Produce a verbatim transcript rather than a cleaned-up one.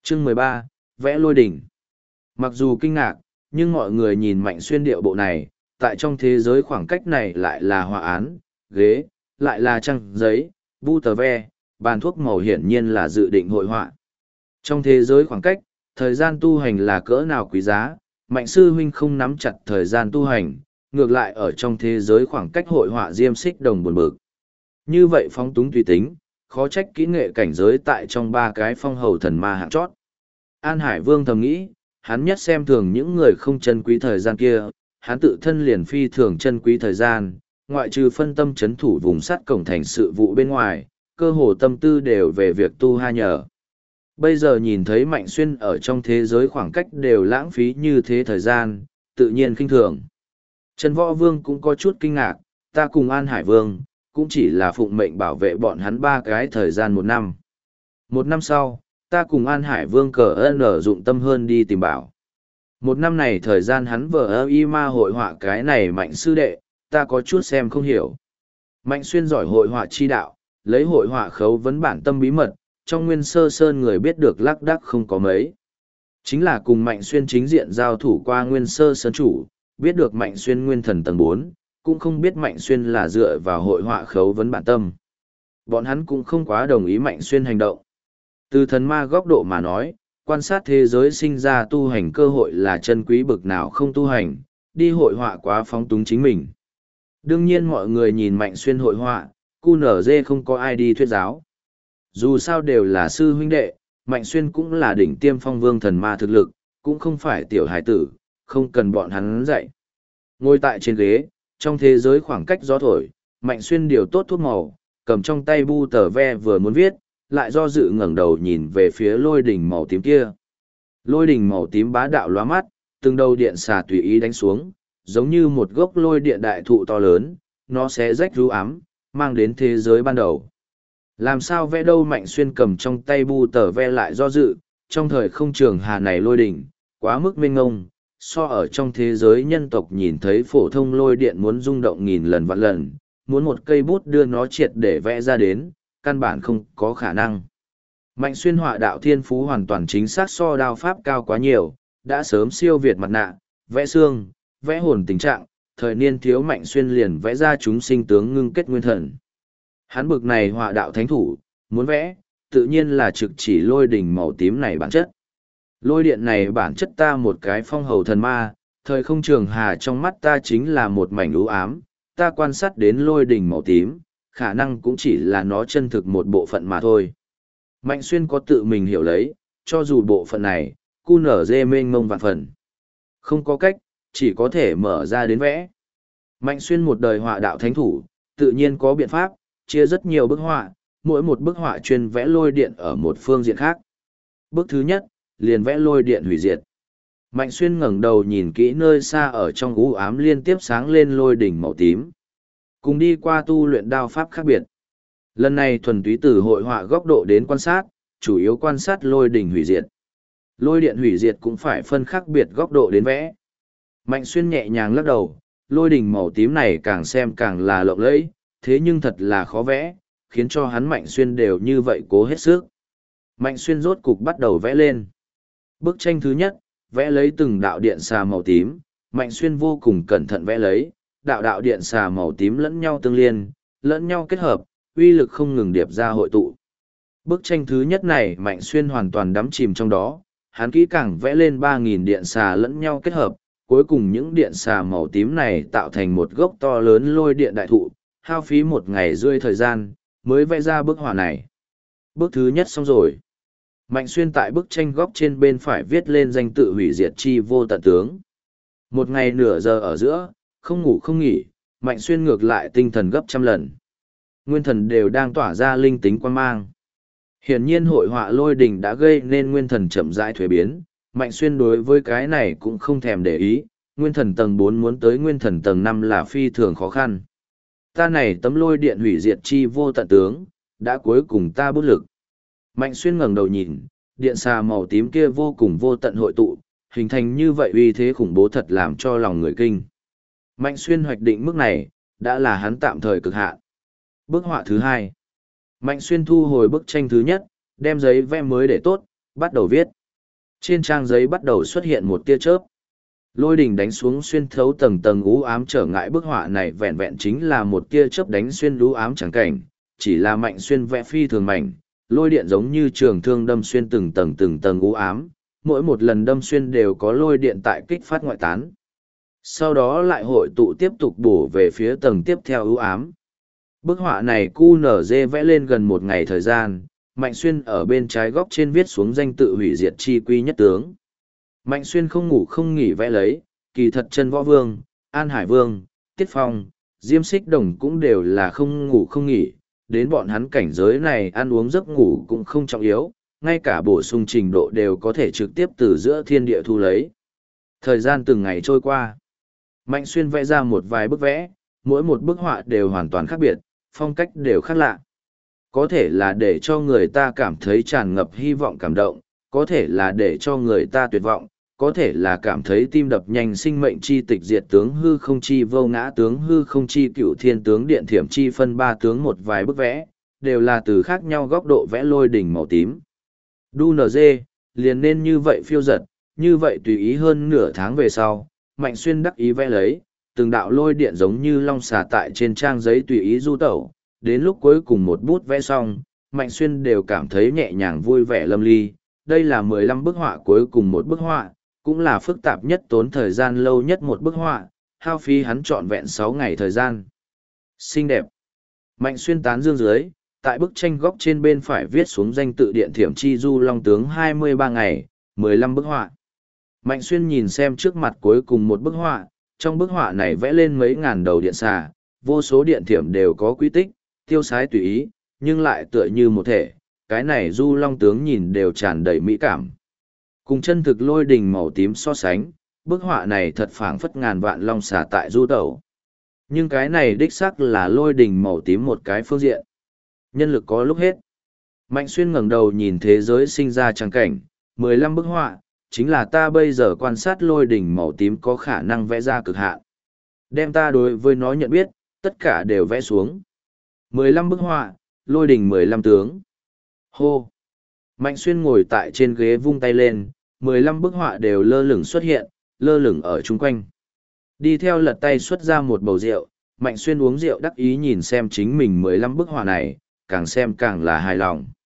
Chương mười ba, vẽ lôi đỉnh. Mặc dù kinh ngạc, nhưng mọi người nhìn Mạnh Xuyên điệu bộ này, tại trong thế giới khoảng cách này lại là họa án, ghế, lại là trang giấy, bu tờ ve, bàn thuốc màu hiển nhiên là dự định hội họa. Trong thế giới khoảng cách, thời gian tu hành là cỡ nào quý giá, Mạnh sư huynh không nắm chặt thời gian tu hành, ngược lại ở trong thế giới khoảng cách hội họa diêm xích đồng buồn bực. Như vậy phóng túng tùy tính, khó trách kỹ nghệ cảnh giới tại trong ba cái phong hầu thần ma hạng chót. An Hải Vương thầm nghĩ, hắn nhất xem thường những người không chân quý thời gian kia, hắn tự thân liền phi thường chân quý thời gian, ngoại trừ phân tâm chấn thủ vùng sắt cổng thành sự vụ bên ngoài, cơ hồ tâm tư đều về việc tu ha nhờ. Bây giờ nhìn thấy Mạnh Xuyên ở trong thế giới khoảng cách đều lãng phí như thế thời gian, tự nhiên khinh thường. Trần Võ Vương cũng có chút kinh ngạc, ta cùng An Hải Vương, cũng chỉ là phụng mệnh bảo vệ bọn hắn ba cái thời gian một năm. Một năm sau, ta cùng An Hải Vương cờ ơn ở dụng tâm hơn đi tìm bảo. Một năm này thời gian hắn vờ ơ y ma hội họa cái này Mạnh sư đệ, ta có chút xem không hiểu. Mạnh Xuyên giỏi hội họa chi đạo, lấy hội họa khấu vấn bản tâm bí mật, trong Nguyên Sơ Sơn người biết được lác đác không có mấy. Chính là cùng Mạnh Xuyên chính diện giao thủ qua Nguyên Sơ Sơn chủ, biết được Mạnh Xuyên nguyên thần tầng bốn, cũng không biết Mạnh Xuyên là dựa vào hội họa khấu vấn bản tâm. Bọn hắn cũng không quá đồng ý Mạnh Xuyên hành động. Từ thần ma góc độ mà nói, quan sát thế giới sinh ra tu hành cơ hội là chân quý bực nào không tu hành, đi hội họa quá phóng túng chính mình. Đương nhiên mọi người nhìn Mạnh Xuyên hội họa, cu nở dê không có ai đi thuyết giáo. Dù sao đều là sư huynh đệ, Mạnh Xuyên cũng là đỉnh tiêm phong vương thần ma thực lực, cũng không phải tiểu hải tử, không cần bọn hắn dạy. Ngồi tại trên ghế, trong thế giới khoảng cách gió thổi, Mạnh Xuyên điều tốt thuốc màu, cầm trong tay bu tờ ve vừa muốn viết, lại do dự ngẩng đầu nhìn về phía lôi đỉnh màu tím kia. Lôi đỉnh màu tím bá đạo lóa mắt, từng đầu điện xà tùy ý đánh xuống, giống như một gốc lôi điện đại thụ to lớn, nó sẽ rách ru ám, mang đến thế giới ban đầu. Làm sao vẽ đâu Mạnh Xuyên cầm trong tay bu tờ ve lại do dự, trong thời không trường hà này lôi đỉnh, quá mức mênh ngông, so ở trong thế giới nhân tộc nhìn thấy phổ thông lôi điện muốn rung động nghìn lần vạn lần, muốn một cây bút đưa nó triệt để vẽ ra đến, căn bản không có khả năng. Mạnh Xuyên họa đạo thiên phú hoàn toàn chính xác so đao pháp cao quá nhiều, đã sớm siêu việt mặt nạ, vẽ xương, vẽ hồn tình trạng, thời niên thiếu Mạnh Xuyên liền vẽ ra chúng sinh tướng ngưng kết nguyên thần. Hắn bực này họa đạo thánh thủ, muốn vẽ, tự nhiên là trực chỉ lôi đỉnh màu tím này bản chất. Lôi điện này bản chất ta một cái phong hầu thần ma, thời không trường hà trong mắt ta chính là một mảnh u ám, ta quan sát đến lôi đỉnh màu tím, khả năng cũng chỉ là nó chân thực một bộ phận mà thôi. Mạnh Xuyên có tự mình hiểu lấy, cho dù bộ phận này, cu nở dê mênh mông vạn phần. Không có cách, chỉ có thể mở ra đến vẽ. Mạnh Xuyên một đời họa đạo thánh thủ, tự nhiên có biện pháp, chia rất nhiều bức họa, mỗi một bức họa chuyên vẽ lôi điện ở một phương diện khác. Bước thứ nhất, liền vẽ lôi điện hủy diệt. Mạnh Xuyên ngẩng đầu nhìn kỹ nơi xa ở trong u ám liên tiếp sáng lên lôi đỉnh màu tím. Cùng đi qua tu luyện đao pháp khác biệt. Lần này thuần túy từ hội họa góc độ đến quan sát, chủ yếu quan sát lôi đỉnh hủy diệt. Lôi điện hủy diệt cũng phải phân khác biệt góc độ đến vẽ. Mạnh Xuyên nhẹ nhàng lắc đầu, lôi đỉnh màu tím này càng xem càng là lộng lẫy, thế nhưng thật là khó vẽ, khiến cho hắn Mạnh Xuyên đều như vậy cố hết sức. Mạnh Xuyên rốt cục bắt đầu vẽ lên. Bức tranh thứ nhất, vẽ lấy từng đạo điện xà màu tím, Mạnh Xuyên vô cùng cẩn thận vẽ lấy, đạo đạo điện xà màu tím lẫn nhau tương liên, lẫn nhau kết hợp, uy lực không ngừng điệp ra hội tụ. Bức tranh thứ nhất này Mạnh Xuyên hoàn toàn đắm chìm trong đó, hắn kỹ càng vẽ lên ba nghìn điện xà lẫn nhau kết hợp, cuối cùng những điện xà màu tím này tạo thành một gốc to lớn lôi điện đại thụ, hao phí một ngày rưỡi thời gian, mới vẽ ra bức họa này. Bước thứ nhất xong rồi. Mạnh Xuyên tại bức tranh góc trên bên phải viết lên danh tự hủy diệt chi vô tận tướng. Một ngày nửa giờ ở giữa, không ngủ không nghỉ, Mạnh Xuyên ngược lại tinh thần gấp trăm lần. Nguyên thần đều đang tỏa ra linh tính quan mang. Hiển nhiên hội họa lôi đình đã gây nên nguyên thần chậm rãi thuế biến, Mạnh Xuyên đối với cái này cũng không thèm để ý, nguyên thần tầng bốn muốn tới nguyên thần tầng năm là phi thường khó khăn. Ta này tấm lôi điện hủy diệt chi vô tận tướng, đã cuối cùng ta bút lực. Mạnh Xuyên ngẩng đầu nhìn, điện xà màu tím kia vô cùng vô tận hội tụ, hình thành như vậy uy thế khủng bố thật làm cho lòng người kinh. Mạnh Xuyên hoạch định mức này, đã là hắn tạm thời cực hạn. Bức họa thứ hai. Mạnh Xuyên thu hồi bức tranh thứ nhất, đem giấy vẽ mới để tốt, bắt đầu viết. Trên trang giấy bắt đầu xuất hiện một tia chớp. Lôi đình đánh xuống xuyên thấu tầng tầng u ám trở ngại bức họa này vẹn vẹn chính là một tia chớp đánh xuyên u ám chẳng cảnh, chỉ là Mạnh Xuyên vẽ phi thường mảnh, lôi điện giống như trường thương đâm xuyên từng tầng từng tầng u ám, mỗi một lần đâm xuyên đều có lôi điện tại kích phát ngoại tán. Sau đó lại hội tụ tiếp tục bổ về phía tầng tiếp theo u ám. Bức họa này cu nở dê vẽ lên gần một ngày thời gian, Mạnh Xuyên ở bên trái góc trên viết xuống danh tự hủy diệt chi quy nhất tướng. Mạnh Xuyên không ngủ không nghỉ vẽ lấy, kỳ thật Chân Võ Vương, An Hải Vương, Tiết Phong, Diêm Xích Đồng cũng đều là không ngủ không nghỉ, đến bọn hắn cảnh giới này ăn uống giấc ngủ cũng không trọng yếu, ngay cả bổ sung trình độ đều có thể trực tiếp từ giữa thiên địa thu lấy. Thời gian từng ngày trôi qua, Mạnh Xuyên vẽ ra một vài bức vẽ, mỗi một bức họa đều hoàn toàn khác biệt, phong cách đều khác lạ. Có thể là để cho người ta cảm thấy tràn ngập hy vọng cảm động, có thể là để cho người ta tuyệt vọng, có thể là cảm thấy tim đập nhanh sinh mệnh chi tịch diệt tướng hư không chi vô ngã tướng hư không chi cựu thiên tướng điện thiểm chi phân ba tướng một vài bức vẽ, đều là từ khác nhau góc độ vẽ lôi đỉnh màu tím. Đu nờ dê, liền nên như vậy phiêu giật, như vậy tùy ý hơn nửa tháng về sau, Mạnh Xuyên đắc ý vẽ lấy, từng đạo lôi điện giống như long xà tại trên trang giấy tùy ý du tẩu, đến lúc cuối cùng một bút vẽ xong, Mạnh Xuyên đều cảm thấy nhẹ nhàng vui vẻ lâm ly. Đây là mười lăm bức họa cuối cùng một bức họa, cũng là phức tạp nhất tốn thời gian lâu nhất một bức họa, hao phí hắn trọn vẹn sáu ngày thời gian. Xinh đẹp. Mạnh Xuyên tán dương dưới, tại bức tranh góc trên bên phải viết xuống danh tự điện thiểm chi du long tướng hai mươi ba ngày, mười lăm bức họa. Mạnh Xuyên nhìn xem trước mặt cuối cùng một bức họa, trong bức họa này vẽ lên mấy ngàn đầu điện xà, vô số điện thiểm đều có quy tích, tiêu sái tùy ý, nhưng lại tựa như một thể, cái này du long tướng nhìn đều tràn đầy mỹ cảm. Cùng chân thực lôi đình màu tím so sánh, bức họa này thật phảng phất ngàn vạn long xà tại du tẩu. Nhưng cái này đích xác là lôi đình màu tím một cái phương diện. Nhân lực có lúc hết. Mạnh Xuyên ngẩng đầu nhìn thế giới sinh ra trắng cảnh, mười lăm bức họa, chính là ta bây giờ quan sát lôi đình màu tím có khả năng vẽ ra cực hạn. Đem ta đối với nó nhận biết, tất cả đều vẽ xuống. mười lăm bức họa, lôi đình mười lăm tướng. Hô! Mạnh Xuyên ngồi tại trên ghế vung tay lên, mười lăm bức họa đều lơ lửng xuất hiện, lơ lửng ở chung quanh. Đi theo lật tay xuất ra một bầu rượu, Mạnh Xuyên uống rượu đắc ý nhìn xem chính mình mười lăm bức họa này, càng xem càng là hài lòng.